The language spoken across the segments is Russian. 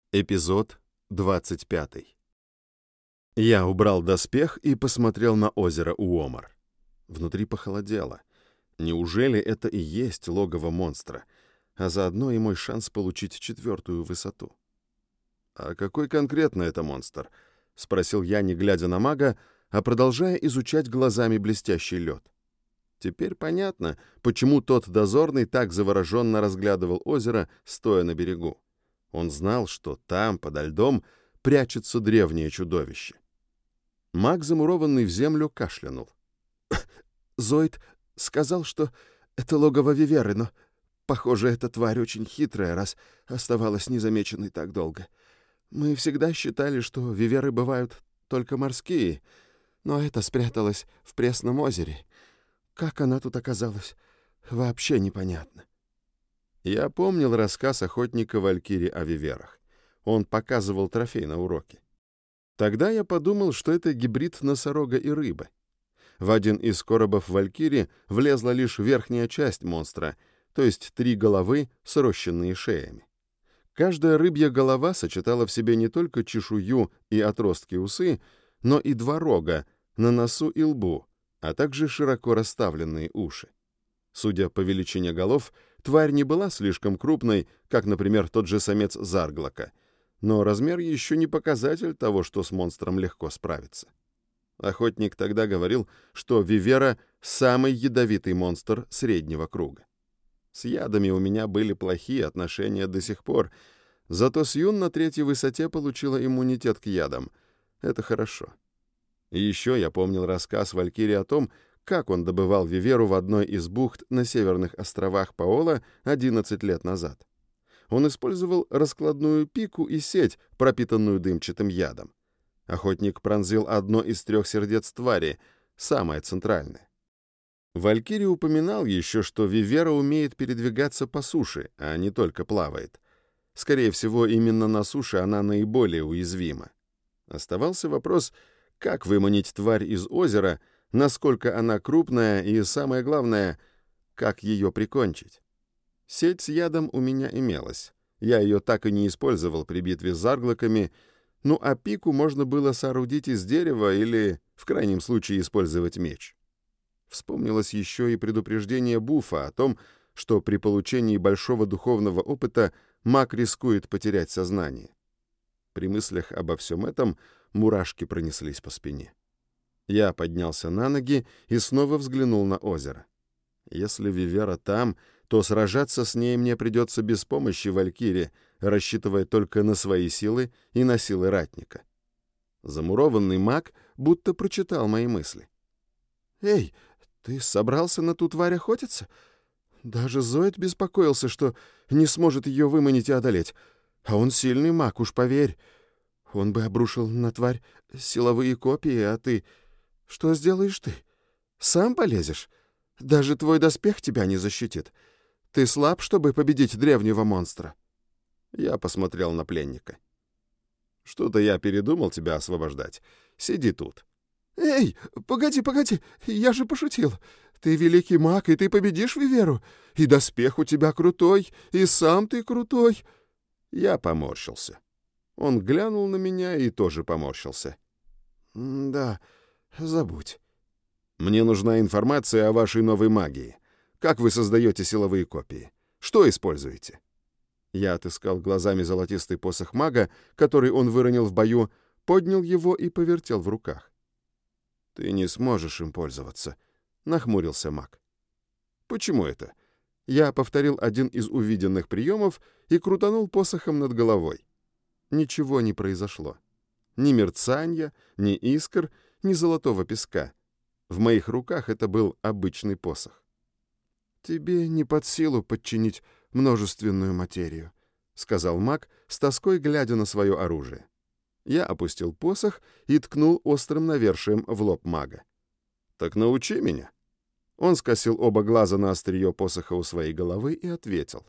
Эпизод 25. Я убрал доспех и посмотрел на озеро Уомар. Внутри похолодело. Неужели это и есть логово монстра, а заодно и мой шанс получить 4-ю высоту? «А какой конкретно это монстр?» — спросил я, не глядя на мага, а продолжая изучать глазами блестящий лед. Теперь понятно, почему тот дозорный так завороженно разглядывал озеро, стоя на берегу. Он знал, что там, подо льдом, прячется древнее чудовище. Маг, замурованный в землю, кашлянул. «Зоид сказал, что это логово Виверы, но, похоже, эта тварь очень хитрая, раз оставалась незамеченной так долго. Мы всегда считали, что Виверы бывают только морские, но это спряталось в пресном озере. Как она тут оказалась, вообще непонятно». Я помнил рассказ охотника Валькири о виверах. Он показывал трофей на уроке. Тогда я подумал, что это гибрид носорога и рыбы. В один из коробов Валькири влезла лишь верхняя часть монстра, то есть 3 головы, срощенные шеями. Каждая рыбья голова сочетала в себе не только чешую и отростки усы, но и 2 рога на носу и лбу, а также широко расставленные уши. Судя по величине голов, тварь не была слишком крупной, как, например, тот же самец Зарглока, но размер еще не показатель того, что с монстром легко справиться. Охотник тогда говорил, что вивера — самый ядовитый монстр среднего круга. С ядами у меня были плохие отношения до сих пор, зато Сьюн на 3-й высоте получила иммунитет к ядам. Это хорошо. И еще я помнил рассказ Валькири о том, как он добывал виверу в одной из бухт на северных островах Паола 11 лет назад. Он использовал раскладную пику и сеть, пропитанную дымчатым ядом. Охотник пронзил одно из 3 сердец твари, самое центральное. Валькири упоминал еще, что вивера умеет передвигаться по суше, а не только плавает. Скорее всего, именно на суше она наиболее уязвима. Оставался вопрос, как выманить тварь из озера, насколько она крупная и, самое главное, как ее прикончить. Сеть с ядом у меня имелась. Я ее так и не использовал при битве с зарглоками, ну а пику можно было соорудить из дерева или, в крайнем случае, использовать меч. Вспомнилось еще и предупреждение Буфа о том, что при получении большого духовного опыта маг рискует потерять сознание. При мыслях обо всем этом мурашки пронеслись по спине. Я поднялся на ноги и снова взглянул на озеро. Если вивера там, то сражаться с ней мне придется без помощи Валькири, рассчитывая только на свои силы и на силы ратника. Замурованный маг будто прочитал мои мысли. «Эй, ты собрался на ту тварь охотиться? Даже Зоид беспокоился, что не сможет ее выманить и одолеть. А он сильный маг, уж поверь. Он бы обрушил на тварь силовые копии, а ты... Что сделаешь ты? Сам полезешь? Даже твой доспех тебя не защитит. Ты слаб, чтобы победить древнего монстра». Я посмотрел на пленника. «Что-то я передумал тебя освобождать. Сиди тут». «Эй, погоди, я же пошутил. Ты великий маг, и ты победишь виверу. И доспех у тебя крутой, и сам ты крутой». Я поморщился. Он глянул на меня и тоже поморщился. «Да, забудь. Мне нужна информация о вашей новой магии. Как вы создаете силовые копии? Что используете?» Я отыскал глазами золотистый посох мага, который он выронил в бою, поднял его и повертел в руках. «Ты не сможешь им пользоваться», — нахмурился маг. «Почему это?» Я повторил один из увиденных приемов и крутанул посохом над головой. Ничего не произошло. Ни мерцанья, ни искр, ни золотого песка. В моих руках это был обычный посох. «Тебе не под силу подчинить множественную материю», — сказал маг, с тоской глядя на свое оружие. Я опустил посох и ткнул острым навершием в лоб мага. «Так научи меня». Он скосил оба глаза на острие посоха у своей головы и ответил.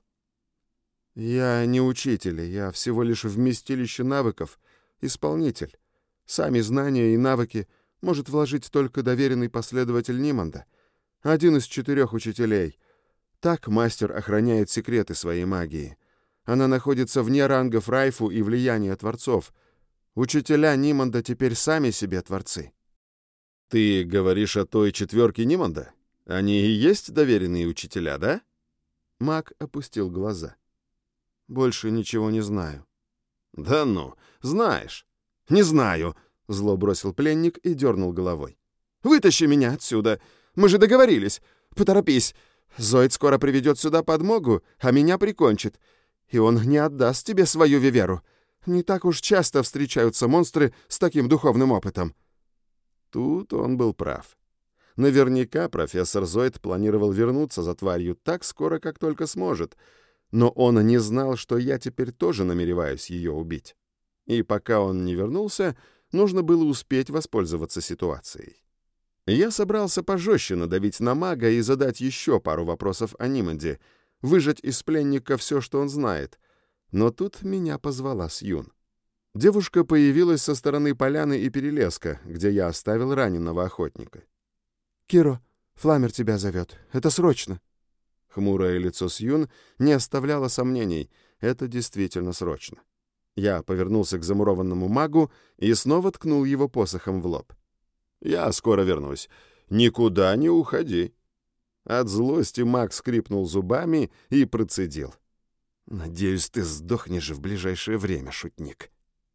«Я не учитель, я всего лишь вместилище навыков, исполнитель. Сами знания и навыки может вложить только доверенный последователь Ниманда, один из 4 учителей. Так мастер охраняет секреты своей магии. Она находится вне рангов Райфу и влияния творцов. Учителя Ниманда теперь сами себе творцы. Ты говоришь о той четверке Ниманда? Они и есть доверенные учителя, да? Маг опустил глаза. Больше ничего не знаю. Да ну, знаешь. Не знаю, зло бросил пленник и дернул головой. Вытащи меня отсюда. Мы же договорились. Поторопись. Зоид скоро приведет сюда подмогу, а меня прикончит. И он не отдаст тебе свою виверу. Не так уж часто встречаются монстры с таким духовным опытом. Тут он был прав. Наверняка профессор Зоид планировал вернуться за тварью так скоро, как только сможет, но он не знал, что я теперь тоже намереваюсь ее убить. И пока он не вернулся, нужно было успеть воспользоваться ситуацией. Я собрался пожестче надавить на мага и задать еще пару вопросов о Ниманде, выжать из пленника все, что он знает. Но тут меня позвала Сьюн. Девушка появилась со стороны поляны и перелеска, где я оставил раненого охотника. «Киро, Фламер тебя зовет. Это срочно». Хмурое лицо Сьюн не оставляло сомнений. Это действительно срочно. Я повернулся к замурованному магу и снова ткнул его посохом в лоб. «Я скоро вернусь. Никуда не уходи». От злости маг скрипнул зубами и процедил: «Надеюсь, ты сдохнешь в ближайшее время, шутник».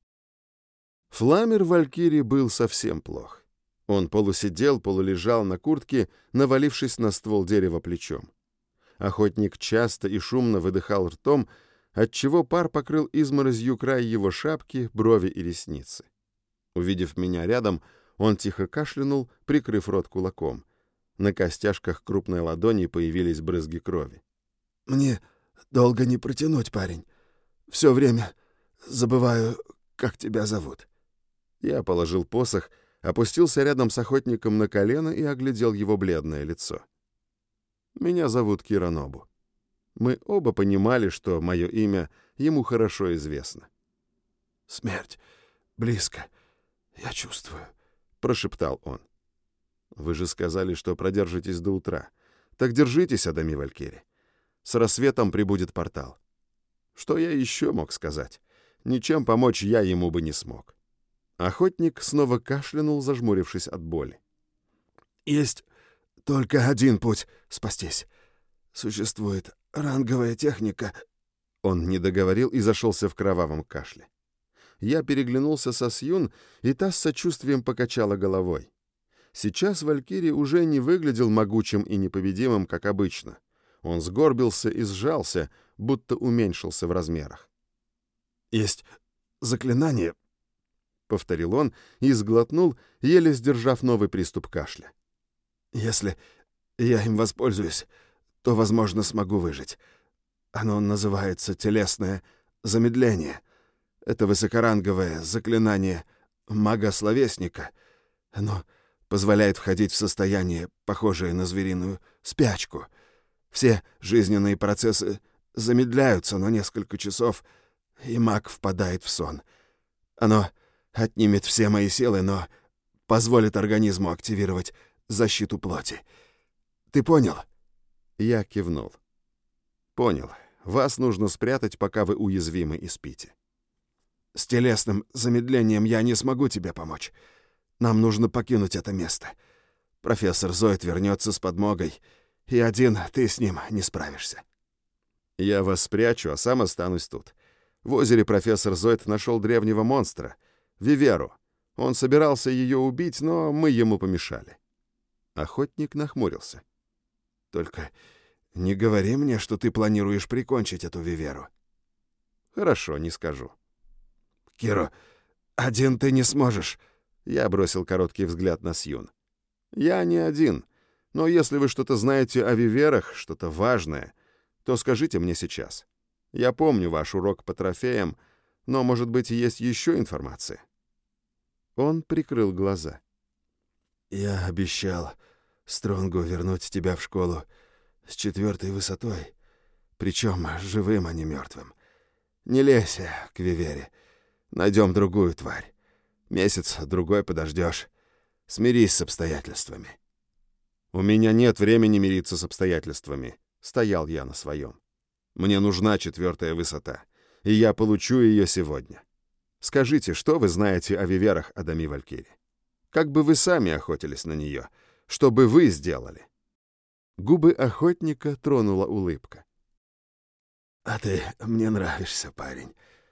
Фламер Валькирии был совсем плох. Он полусидел, полулежал на куртке, навалившись на ствол дерева плечом. Охотник часто и шумно выдыхал ртом, отчего пар покрыл изморозью край его шапки, брови и ресницы. Увидев меня рядом, он тихо кашлянул, прикрыв рот кулаком. На костяшках крупной ладони появились брызги крови. «Мне долго не протянуть, парень. Все время забываю, как тебя зовут». Я положил посох, опустился рядом с охотником на колено и оглядел его бледное лицо. «Меня зовут Киранобу». Мы оба понимали, что мое имя ему хорошо известно. «Смерть близко, я чувствую», — прошептал он. «Вы же сказали, что продержитесь до утра. Так держитесь, Адами Валькири. С рассветом прибудет портал». Что я еще мог сказать? Ничем помочь я ему бы не смог. Охотник снова кашлянул, зажмурившись от боли. «Есть только один путь спастись. Существует ранговая техника». Он не договорил и зашелся в кровавом кашле. Я переглянулся со Сьюн, и та с сочувствием покачала головой. Сейчас Валькирий уже не выглядел могучим и непобедимым, как обычно. Он сгорбился и сжался, будто уменьшился в размерах. «Есть заклинание», — повторил он и сглотнул, еле сдержав новый приступ кашля. «Если я им воспользуюсь, то, возможно, смогу выжить. Оно называется телесное замедление. Это высокоранговое заклинание мага-словесника. Оно позволяет входить в состояние, похожее на звериную спячку. Все жизненные процессы замедляются на несколько часов, и маг впадает в сон. Оно отнимет все мои силы, но позволит организму активировать защиту плоти. Ты понял?» Я кивнул. «Понял. Вас нужно спрятать, пока вы уязвимы и спите». «С телесным замедлением я не смогу тебе помочь. Нам нужно покинуть это место. Профессор Зоид вернется с подмогой, и один ты с ним не справишься». «Я вас спрячу, а сам останусь тут. В озере профессор Зоид нашел древнего монстра — виверу. Он собирался ее убить, но мы ему помешали». Охотник нахмурился. «Только не говори мне, что ты планируешь прикончить эту виверу». «Хорошо, не скажу». «Киро, один ты не сможешь». Я бросил короткий взгляд на Сьюн. «Я не один, но если вы что-то знаете о виверах, что-то важное, то скажите мне сейчас. Я помню ваш урок по трофеям, но, может быть, есть еще информация?» Он прикрыл глаза. «Я обещал Стронгу вернуть тебя в школу с 4-й высотой, причем живым, а не мертвым. Не лезь к вивере. Найдем другую тварь. Месяц-другой подождешь. Смирись с обстоятельствами». «У меня нет времени мириться с обстоятельствами», — стоял я на своем. «Мне нужна 4-я высота. и я получу ее сегодня. Скажите, что вы знаете о виверах Адами Валькири? Как бы вы сами охотились на нее? Что бы вы сделали?» Губы охотника тронула улыбка. «А ты мне нравишься, парень.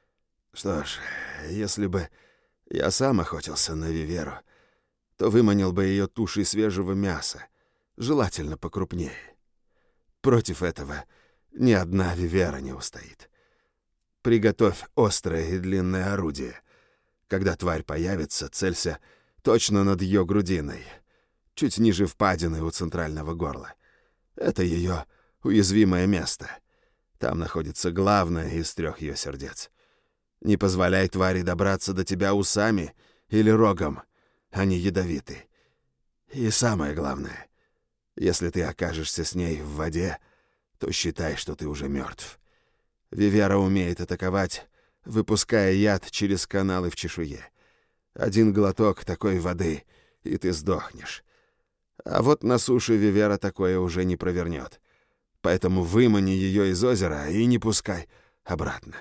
Что ж, если бы я сам охотился на виверу, то выманил бы ее тушей свежего мяса, желательно покрупнее. Против этого ни одна вивера не устоит. Приготовь острое и длинное орудие. Когда тварь появится, целься точно над ее грудиной, чуть ниже впадины у центрального горла. Это ее уязвимое место. Там находится главное из 3 ее сердец. Не позволяй твари добраться до тебя усами или рогом. Они ядовиты. И самое главное, если ты окажешься с ней в воде, то считай, что ты уже мертв. Вивера умеет атаковать, выпуская яд через каналы в чешуе. 1 глоток такой воды, и ты сдохнешь. А вот на суше вивера такое уже не провернет. Поэтому вымани ее из озера и не пускай обратно.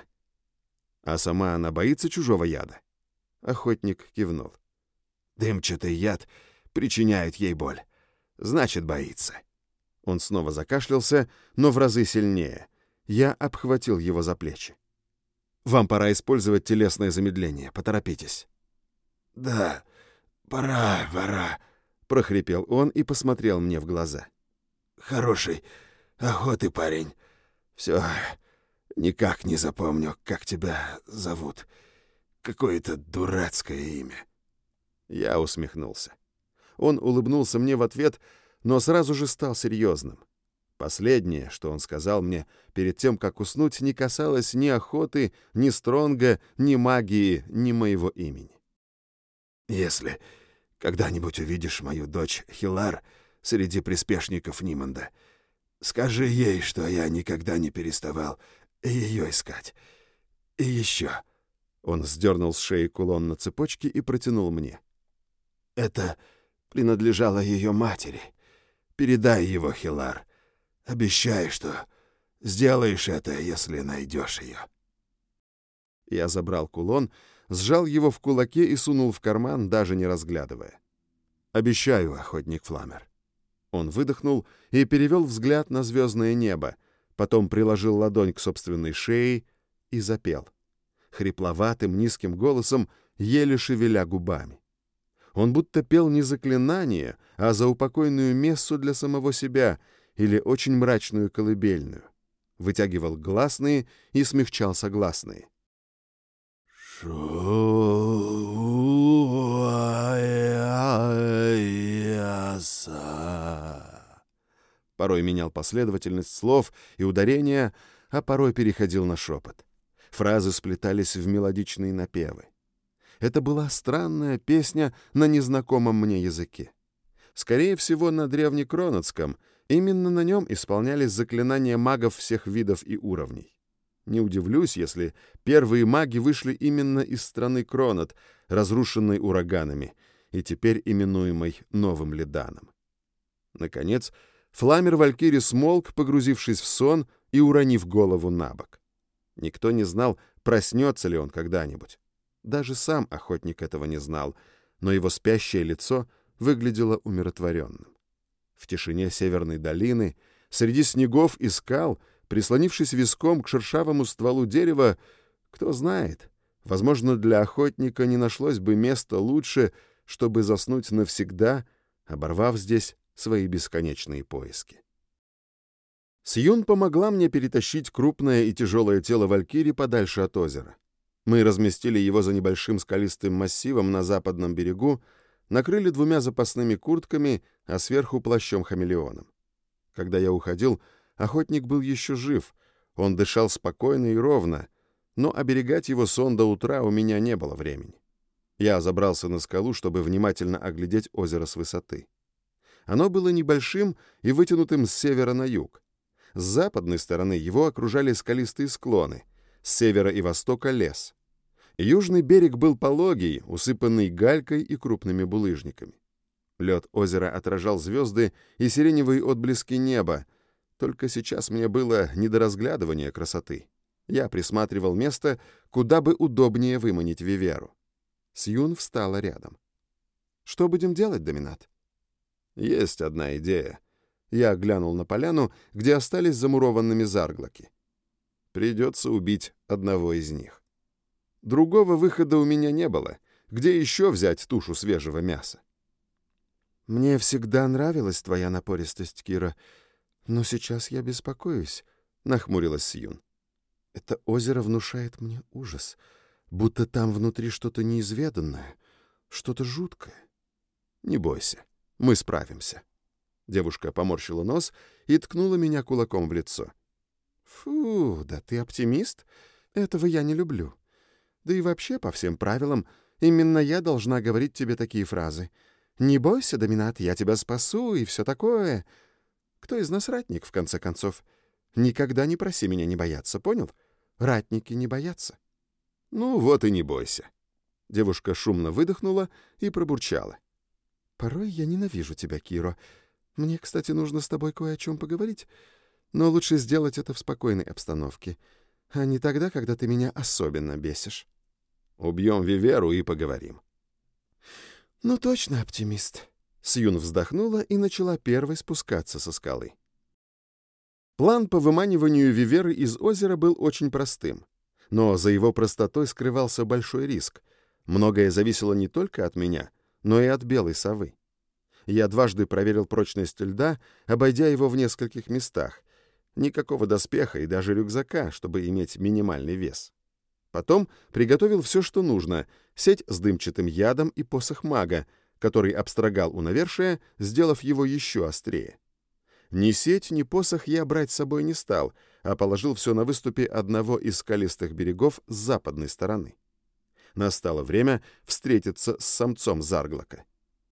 А сама она боится чужого яда? Охотник кивнул. Дымчатый яд причиняет ей боль. Значит, боится. Он снова закашлялся, но в разы сильнее. Я обхватил его за плечи. «Вам пора использовать телесное замедление. Поторопитесь». «Да, пора», — прохрипел он и посмотрел мне в глаза. «Хорошей охоты, парень. Все никак не запомню, как тебя зовут. Какое-то дурацкое имя». Я усмехнулся. Он улыбнулся мне в ответ, но сразу же стал серьезным. Последнее, что он сказал мне перед тем, как уснуть, не касалось ни охоты, ни Стронга, ни магии, ни моего имени. «Если когда-нибудь увидишь мою дочь Хилар среди приспешников Ниманда, скажи ей, что я никогда не переставал ее искать. И еще...» Он сдернул с шеи кулон на цепочке и протянул мне. «Это принадлежало ее матери. Передай его, Хилар. Обещай, что сделаешь это, если найдешь ее». Я забрал кулон, сжал его в кулаке и сунул в карман, даже не разглядывая. «Обещаю, охотник Фламер». Он выдохнул и перевел взгляд на звездное небо, потом приложил ладонь к собственной шее и запел. Хрипловатым, низким голосом, еле шевеля губами. Он будто пел не заклинание, а заупокойную мессу для самого себя или очень мрачную колыбельную. Вытягивал гласные и смягчал согласные. Порой менял последовательность слов и ударения, а порой переходил на шепот. Фразы сплетались в мелодичные напевы. Это была странная песня на незнакомом мне языке. Скорее всего, на древнекронотском. Именно на нем исполнялись заклинания магов всех видов и уровней. Не удивлюсь, если первые маги вышли именно из страны Кронот, разрушенной ураганами, и теперь именуемой Новым Леданом. Наконец, Фламер Валькири смолк, погрузившись в сон и уронив голову на бок. Никто не знал, проснется ли он когда-нибудь. Даже сам охотник этого не знал, но его спящее лицо выглядело умиротворенным. В тишине северной долины, среди снегов и скал, прислонившись виском к шершавому стволу дерева, кто знает, возможно, для охотника не нашлось бы места лучше, чтобы заснуть навсегда, оборвав здесь свои бесконечные поиски. Сьюн помогла мне перетащить крупное и тяжелое тело Валькири подальше от озера. Мы разместили его за небольшим скалистым массивом на западном берегу, накрыли 2 запасными куртками, а сверху плащом-хамелеоном. Когда я уходил, охотник был еще жив, он дышал спокойно и ровно, но оберегать его сон до утра у меня не было времени. Я забрался на скалу, чтобы внимательно оглядеть озеро с высоты. Оно было небольшим и вытянутым с севера на юг. С западной стороны его окружали скалистые склоны, с севера и востока — лес. Южный берег был пологий, усыпанный галькой и крупными булыжниками. Лед озера отражал звезды и сиреневые отблески неба, только сейчас мне было не до разглядывания красоты. Я присматривал место, куда бы удобнее выманить Виверу. Сьюн встала рядом. «Что будем делать, Доминат?» «Есть одна идея». Я глянул на поляну, где остались замурованными зарглоки. Придется убить одного из них. Другого выхода у меня не было. Где еще взять тушу свежего мяса? «Мне всегда нравилась твоя напористость, Кира, но сейчас я беспокоюсь», — нахмурилась Сьюн. «Это озеро внушает мне ужас, будто там внутри что-то неизведанное, что-то жуткое». «Не бойся, мы справимся». Девушка поморщила нос и ткнула меня кулаком в лицо. «Фу, да ты оптимист? Этого я не люблю. Да и вообще, по всем правилам, именно я должна говорить тебе такие фразы. Не бойся, Доминат, я тебя спасу и все такое. Кто из нас ратник, в конце концов? Никогда не проси меня не бояться, понял? Ратники не боятся». «Ну вот и не бойся». Девушка шумно выдохнула и пробурчала. «Порой я ненавижу тебя, Киро. Мне, кстати, нужно с тобой кое о чем поговорить, но лучше сделать это в спокойной обстановке, а не тогда, когда ты меня особенно бесишь». «Убьем Виверу и поговорим». «Ну точно, оптимист». Сьюн вздохнула и начала первой спускаться со скалы. План по выманиванию Виверы из озера был очень простым, но за его простотой скрывался большой риск. Многое зависело не только от меня, но и от белой совы. Я дважды проверил прочность льда, обойдя его в нескольких местах. Никакого доспеха и даже рюкзака, чтобы иметь минимальный вес. Потом приготовил все, что нужно: сеть с дымчатым ядом и посох мага, который обстрогал у навершия, сделав его еще острее. Ни сеть, ни посох я брать с собой не стал, а положил все на выступе одного из скалистых берегов с западной стороны. Настало время встретиться с самцом Зарглока.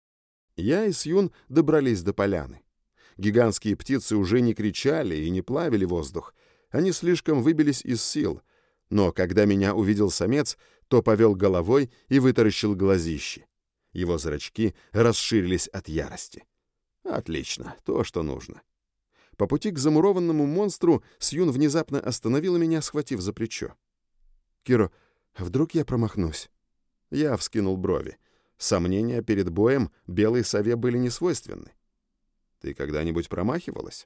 Я и Сьюн добрались до поляны. Гигантские птицы уже не кричали и не плавили воздух. Они слишком выбились из сил. Но когда меня увидел самец, то повел головой и вытаращил глазищи. Его зрачки расширились от ярости. Отлично, то, что нужно. По пути к замурованному монстру Сьюн внезапно остановила меня, схватив за плечо. «Киро, а вдруг я промахнусь?» Я вскинул брови. Сомнения перед боем белой сове были несвойственны. «Ты когда-нибудь промахивалась?»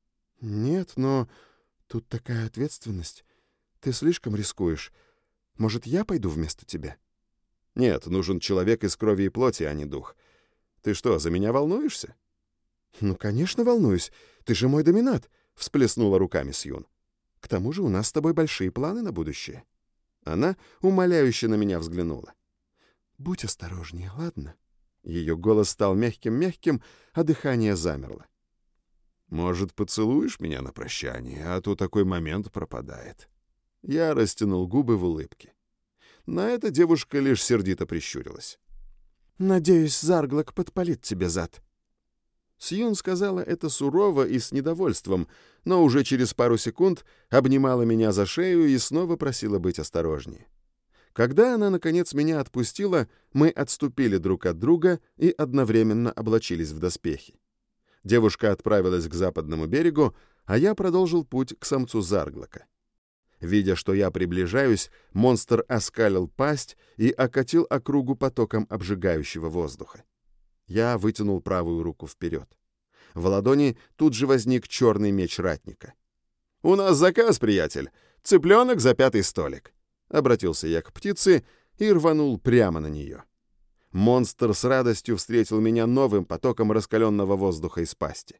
«Нет, но тут такая ответственность. Ты слишком рискуешь. Может, я пойду вместо тебя?» «Нет, нужен человек из крови и плоти, а не дух. Ты что, за меня волнуешься?» «Ну, конечно, волнуюсь. Ты же мой доминат», — всплеснула руками Сьюн. «К тому же у нас с тобой большие планы на будущее». Она умоляюще на меня взглянула. «Будь осторожнее, ладно?» Ее голос стал мягким-мягким, а дыхание замерло. «Может, поцелуешь меня на прощание, а то такой момент пропадает». Я растянул губы в улыбке. На это девушка лишь сердито прищурилась. «Надеюсь, Зарглок подпалит тебе зад». Сьюн сказала это сурово и с недовольством, но уже через пару секунд обнимала меня за шею и снова просила быть осторожнее. Когда она, наконец, меня отпустила, мы отступили друг от друга и одновременно облачились в доспехи. Девушка отправилась к западному берегу, а я продолжил путь к самцу Зарглока. Видя, что я приближаюсь, монстр оскалил пасть и окатил округу потоком обжигающего воздуха. Я вытянул правую руку вперед. В ладони тут же возник черный меч ратника. «У нас заказ, приятель! Цыпленок за 5-й столик!» Обратился я к птице и рванул прямо на нее. Монстр с радостью встретил меня новым потоком раскаленного воздуха из пасти.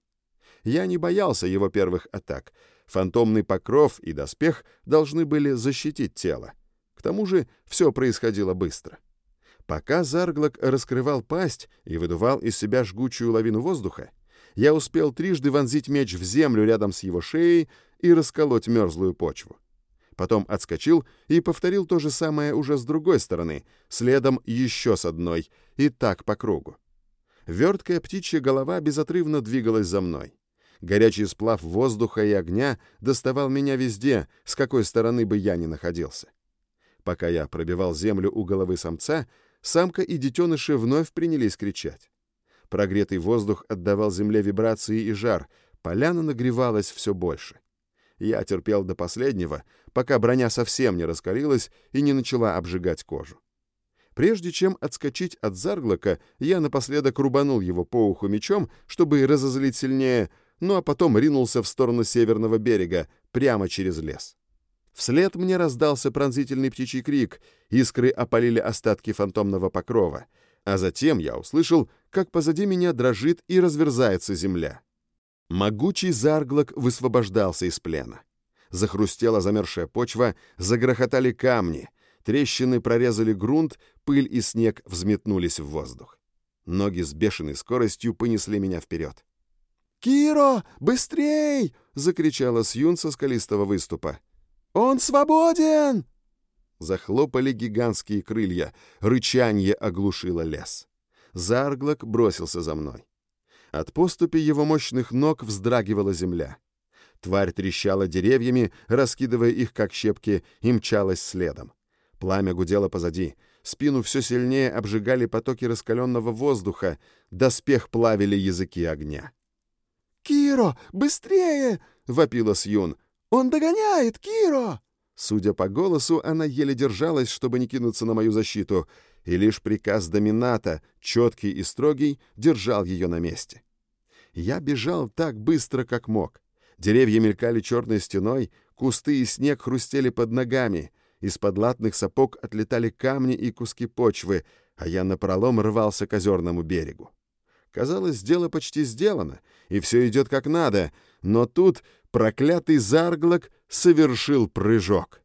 Я не боялся его первых атак. Фантомный покров и доспех должны были защитить тело. К тому же все происходило быстро. Пока Зарглок раскрывал пасть и выдувал из себя жгучую лавину воздуха, я успел трижды вонзить меч в землю рядом с его шеей и расколоть мерзлую почву. Потом отскочил и повторил то же самое уже с другой стороны, следом еще с одной, и так по кругу. Верткая птичья голова безотрывно двигалась за мной. Горячий сплав воздуха и огня доставал меня везде, с какой стороны бы я ни находился. Пока я пробивал землю у головы самца, самка и детеныши вновь принялись кричать. Прогретый воздух отдавал земле вибрации и жар, поляна нагревалась все больше. Я терпел до последнего, пока броня совсем не раскалилась и не начала обжигать кожу. Прежде чем отскочить от Зарглока, я напоследок рубанул его по уху мечом, чтобы разозлить сильнее, ну а потом ринулся в сторону северного берега, прямо через лес. Вслед мне раздался пронзительный птичий крик, искры опалили остатки фантомного покрова, а затем я услышал, как позади меня дрожит и разверзается земля. Могучий Зарглок высвобождался из плена. Захрустела замерзшая почва, загрохотали камни, трещины прорезали грунт, пыль и снег взметнулись в воздух. Ноги с бешеной скоростью понесли меня вперед. «Киро, быстрей!» — закричала Сьюн со скалистого выступа. «Он свободен!» Захлопали гигантские крылья, рычанье оглушило лес. Зарглок бросился за мной. От поступи его мощных ног вздрагивала земля. Тварь трещала деревьями, раскидывая их как щепки, и мчалась следом. Пламя гудело позади, спину все сильнее обжигали потоки раскаленного воздуха, доспех плавили языки огня. «Киро, быстрее!» — вопила Сьюн. «Он догоняет, Киро!» Судя по голосу, она еле держалась, чтобы не кинуться на мою защиту, и лишь приказ домината, четкий и строгий, держал ее на месте. Я бежал так быстро, как мог. Деревья мелькали черной стеной, кусты и снег хрустели под ногами, из-под латных сапог отлетали камни и куски почвы, а я напролом рвался к озерному берегу. Казалось, дело почти сделано, и все идет как надо, но тут проклятый Зарглок совершил прыжок.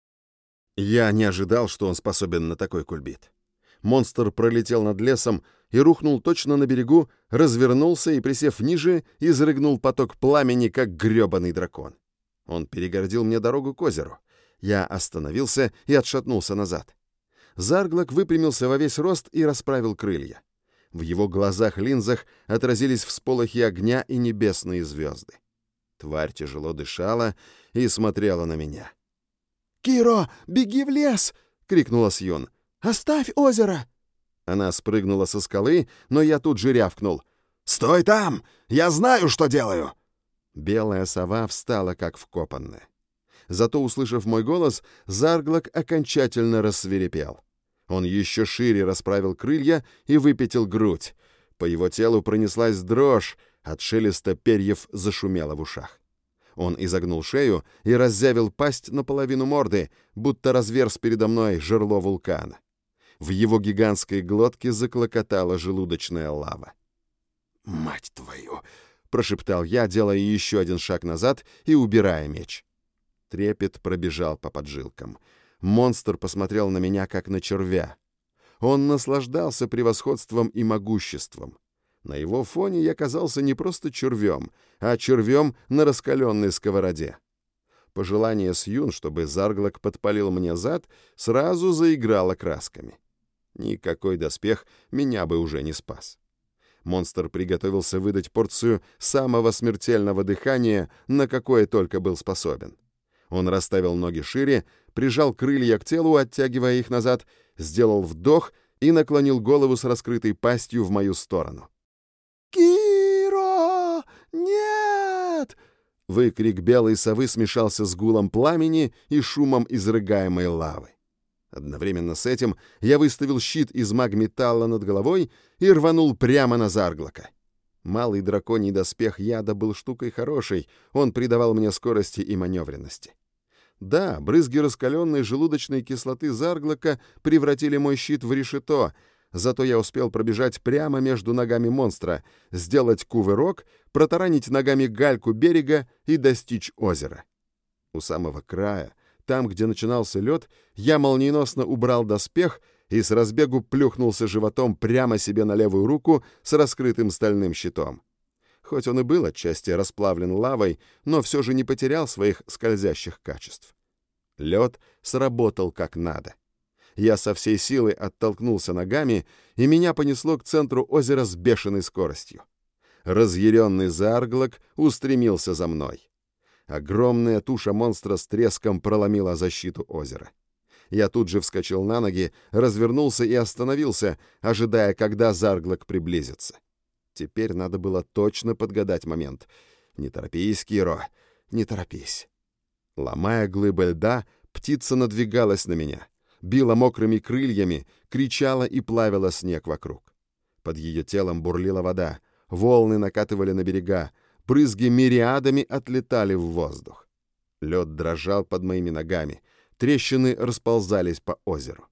Я не ожидал, что он способен на такой кульбит. Монстр пролетел над лесом и рухнул точно на берегу, развернулся и, присев ниже, изрыгнул поток пламени, как гребаный дракон. Он перегородил мне дорогу к озеру. Я остановился и отшатнулся назад. Зарглок выпрямился во весь рост и расправил крылья. В его глазах-линзах отразились всполохи огня и небесные звезды. Тварь тяжело дышала и смотрела на меня. «Киро, беги в лес!» — крикнула Сьюн. «Оставь озеро!» Она спрыгнула со скалы, но я тут же рявкнул. «Стой там! Я знаю, что делаю!» Белая сова встала, как вкопанная. Зато, услышав мой голос, Зарглок окончательно рассвирепел. Он еще шире расправил крылья и выпятил грудь. По его телу пронеслась дрожь, от шелеста перьев зашумело в ушах. Он изогнул шею и раззявил пасть наполовину морды, будто разверз передо мной жерло вулкана. В его гигантской глотке заклокотала желудочная лава. «Мать твою!» — прошептал я, делая еще один шаг назад и убирая меч. Трепет пробежал по поджилкам. Монстр посмотрел на меня, как на червя. Он наслаждался превосходством и могуществом. На его фоне я казался не просто червем, а червем на раскаленной сковороде. Пожелание Сьюн, чтобы Зарглок подпалил мне зад, сразу заиграло красками. Никакой доспех меня бы уже не спас. Монстр приготовился выдать порцию самого смертельного дыхания, на какое только был способен. Он расставил ноги шире, прижал крылья к телу, оттягивая их назад, сделал вдох и наклонил голову с раскрытой пастью в мою сторону. «Киро! Нет!» Выкрик белой совы смешался с гулом пламени и шумом изрыгаемой лавы. Одновременно с этим я выставил щит из магметалла над головой и рванул прямо на Зарглока. Малый драконий доспех яда был штукой хорошей, он придавал мне скорости и маневренности. Да, брызги раскаленной желудочной кислоты Зарглока превратили мой щит в решето, зато я успел пробежать прямо между ногами монстра, сделать кувырок, протаранить ногами гальку берега и достичь озера. У самого края, там, где начинался лед, я молниеносно убрал доспех и с разбегу плюхнулся животом прямо себе на левую руку с раскрытым стальным щитом. Хоть он и был отчасти расплавлен лавой, но все же не потерял своих скользящих качеств. Лед сработал как надо. Я со всей силы оттолкнулся ногами, и меня понесло к центру озера с бешеной скоростью. Разъяренный Зарглок устремился за мной. Огромная туша монстра с треском проломила защиту озера. Я тут же вскочил на ноги, развернулся и остановился, ожидая, когда Зарглок приблизится. Теперь надо было точно подгадать момент. «Не торопись, Киро, не торопись». Ломая глыбы льда, птица надвигалась на меня, била мокрыми крыльями, кричала и плавила снег вокруг. Под ее телом бурлила вода, волны накатывали на берега, брызги мириадами отлетали в воздух. Лед дрожал под моими ногами, трещины расползались по озеру.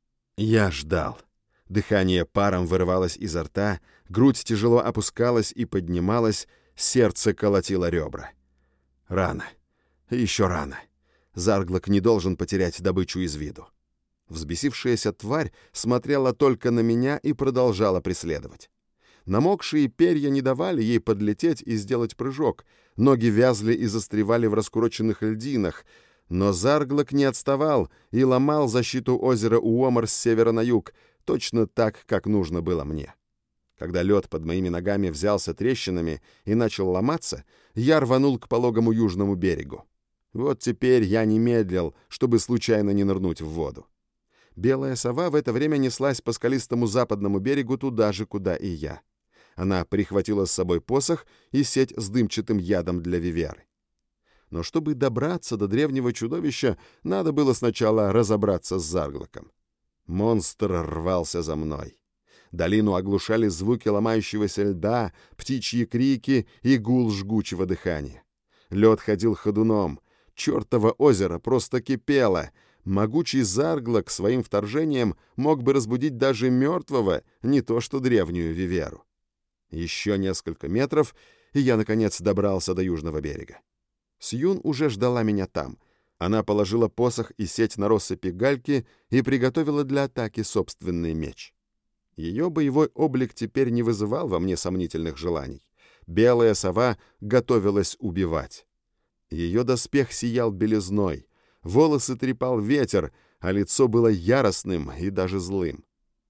Я ждал. Дыхание паром вырывалось изо рта, грудь тяжело опускалась и поднималась, сердце колотило ребра. Рано. Еще рано. Зарглок не должен потерять добычу из виду. Взбесившаяся тварь смотрела только на меня и продолжала преследовать. Намокшие перья не давали ей подлететь и сделать прыжок, ноги вязли и застревали в раскуроченных льдинах, но Зарглок не отставал и ломал защиту озера Уомар с севера на юг, точно так, как нужно было мне. Когда лед под моими ногами взялся трещинами и начал ломаться, я рванул к пологому южному берегу. Вот теперь я не медлил, чтобы случайно не нырнуть в воду. Белая сова в это время неслась по скалистому западному берегу туда же, куда и я. Она прихватила с собой посох и сеть с дымчатым ядом для виверы. Но чтобы добраться до древнего чудовища, надо было сначала разобраться с Зарглоком. Монстр рвался за мной. Долину оглушали звуки ломающегося льда, птичьи крики и гул жгучего дыхания. Лед ходил ходуном. Чёртово озеро просто кипело. Могучий Зарглок своим вторжением мог бы разбудить даже мертвого, не то что древнюю виверу. Еще несколько метров, и я, наконец, добрался до южного берега. Сьюн уже ждала меня там. Она положила посох и сеть на россыпи гальки и приготовила для атаки собственный меч. Ее боевой облик теперь не вызывал во мне сомнительных желаний. Белая сова готовилась убивать. Ее доспех сиял белизной, волосы трепал ветер, а лицо было яростным и даже злым.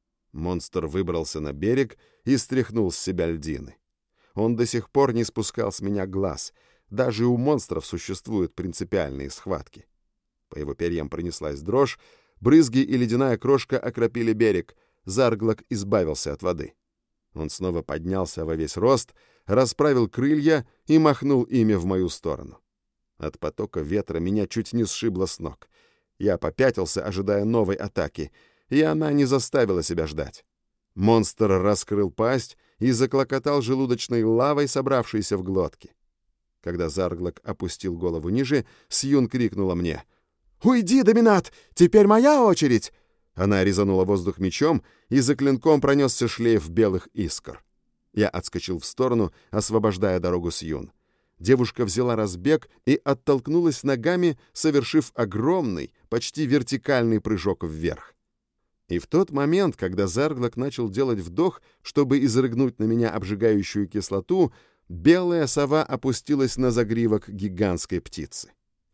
Монстр выбрался на берег и стряхнул с себя льдины. Он до сих пор не спускал с меня глаз. Даже у монстров существуют принципиальные схватки. По его перьям пронеслась дрожь, брызги и ледяная крошка окропили берег. Зарглок избавился от воды. Он снова поднялся во весь рост, расправил крылья и махнул ими в мою сторону. От потока ветра меня чуть не сшибло с ног. Я попятился, ожидая новой атаки, и она не заставила себя ждать. Монстр раскрыл пасть и заклокотал желудочной лавой, собравшейся в глотке. Когда Зарглок опустил голову ниже, Сьюн крикнула мне: «Уйди, Доминат! Теперь моя очередь!» Она резанула воздух мечом, и за клинком пронесся шлейф белых искр. Я отскочил в сторону, освобождая дорогу Сьюн. Девушка взяла разбег и оттолкнулась ногами, совершив огромный, почти вертикальный прыжок вверх. И в тот момент, когда Зарглок начал делать вдох, чтобы изрыгнуть на меня обжигающую кислоту, белая сова опустилась на загривок гигантской птицы.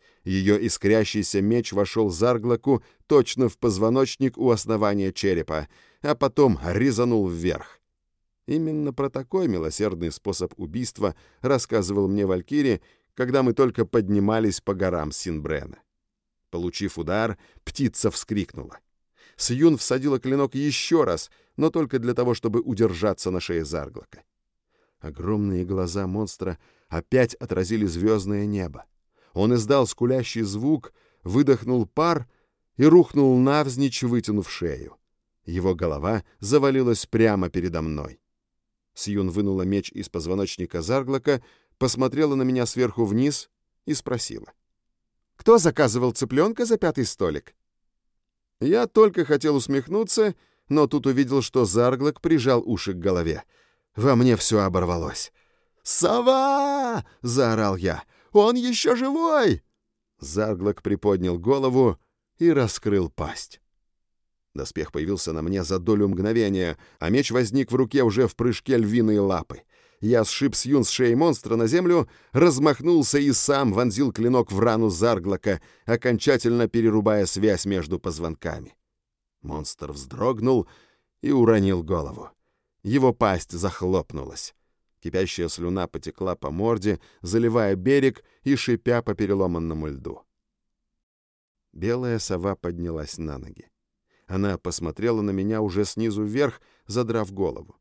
Ее искрящийся меч вошел Зарглоку точно в позвоночник у основания черепа, а потом резанул вверх. Именно про такой милосердный способ убийства рассказывал мне Валькири, когда мы только поднимались по горам Синбрена. Получив удар, птица вскрикнула. Сьюн всадила клинок еще раз, но только для того, чтобы удержаться на шее Зарглока. Огромные глаза монстра опять отразили звездное небо. Он издал скулящий звук, выдохнул пар и рухнул навзничь, вытянув шею. Его голова завалилась прямо передо мной. Сьюн вынула меч из позвоночника Зарглока, посмотрела на меня сверху вниз и спросила: «Кто заказывал цыпленка за 5-й столик?» Я только хотел усмехнуться, но тут увидел, что Зарглок прижал уши к голове. Во мне все оборвалось. «Сова!» — заорал я. «Он еще живой!» Зарглок приподнял голову и раскрыл пасть. Доспех появился на мне за долю мгновения, а меч возник в руке уже в прыжке львиной лапы. Я сшиб Сьюн с шеи монстра на землю, размахнулся и сам вонзил клинок в рану Зарглока, окончательно перерубая связь между позвонками. Монстр вздрогнул и уронил голову. Его пасть захлопнулась. Кипящая слюна потекла по морде, заливая берег и шипя по переломанному льду. Белая сова поднялась на ноги. Она посмотрела на меня уже снизу вверх, задрав голову.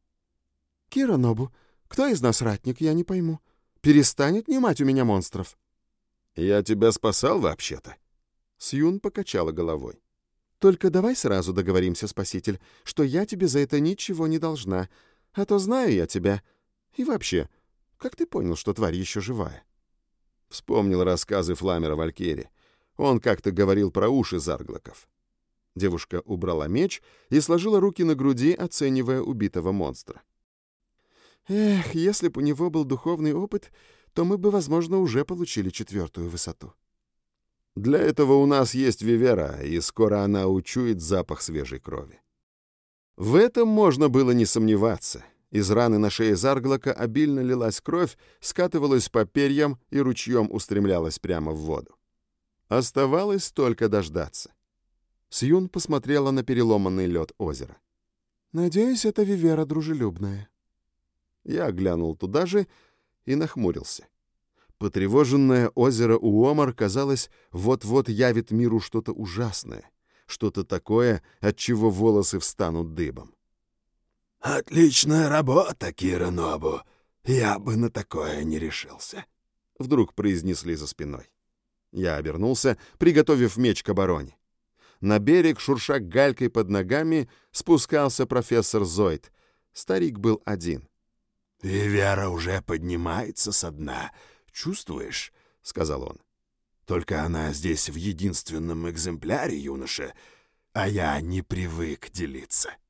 «Киранобу, кто из нас ратник, я не пойму. Перестань отнимать у меня монстров». «Я тебя спасал вообще-то?» Сьюн покачала головой. «Только давай сразу договоримся, спаситель, что я тебе за это ничего не должна, а то знаю я тебя. И вообще, как ты понял, что тварь еще живая?» Вспомнил рассказы Фламера Валькири. Он как-то говорил про уши зарглоков. Девушка убрала меч и сложила руки на груди, оценивая убитого монстра. «Эх, если бы у него был духовный опыт, то мы бы, возможно, уже получили 4-ю высоту». «Для этого у нас есть Вивера, и скоро она учует запах свежей крови». В этом можно было не сомневаться. Из раны на шее Зарглока обильно лилась кровь, скатывалась по перьям и ручьем устремлялась прямо в воду. Оставалось только дождаться. Сьюн посмотрела на переломанный лед озера. «Надеюсь, это Вивера дружелюбная». Я глянул туда же и нахмурился. Потревоженное озеро Уомар, казалось, вот-вот явит миру что-то ужасное, что-то такое, от чего волосы встанут дыбом. «Отличная работа, Кира Нобу. Я бы на такое не решился», — вдруг произнесли за спиной. Я обернулся, приготовив меч к обороне. На берег, шурша галькой под ногами, спускался профессор Зойд. Старик был один. «Вивера уже поднимается со дна. Чувствуешь?» — сказал он. «Только она здесь в единственном экземпляре, юноша, а я не привык делиться».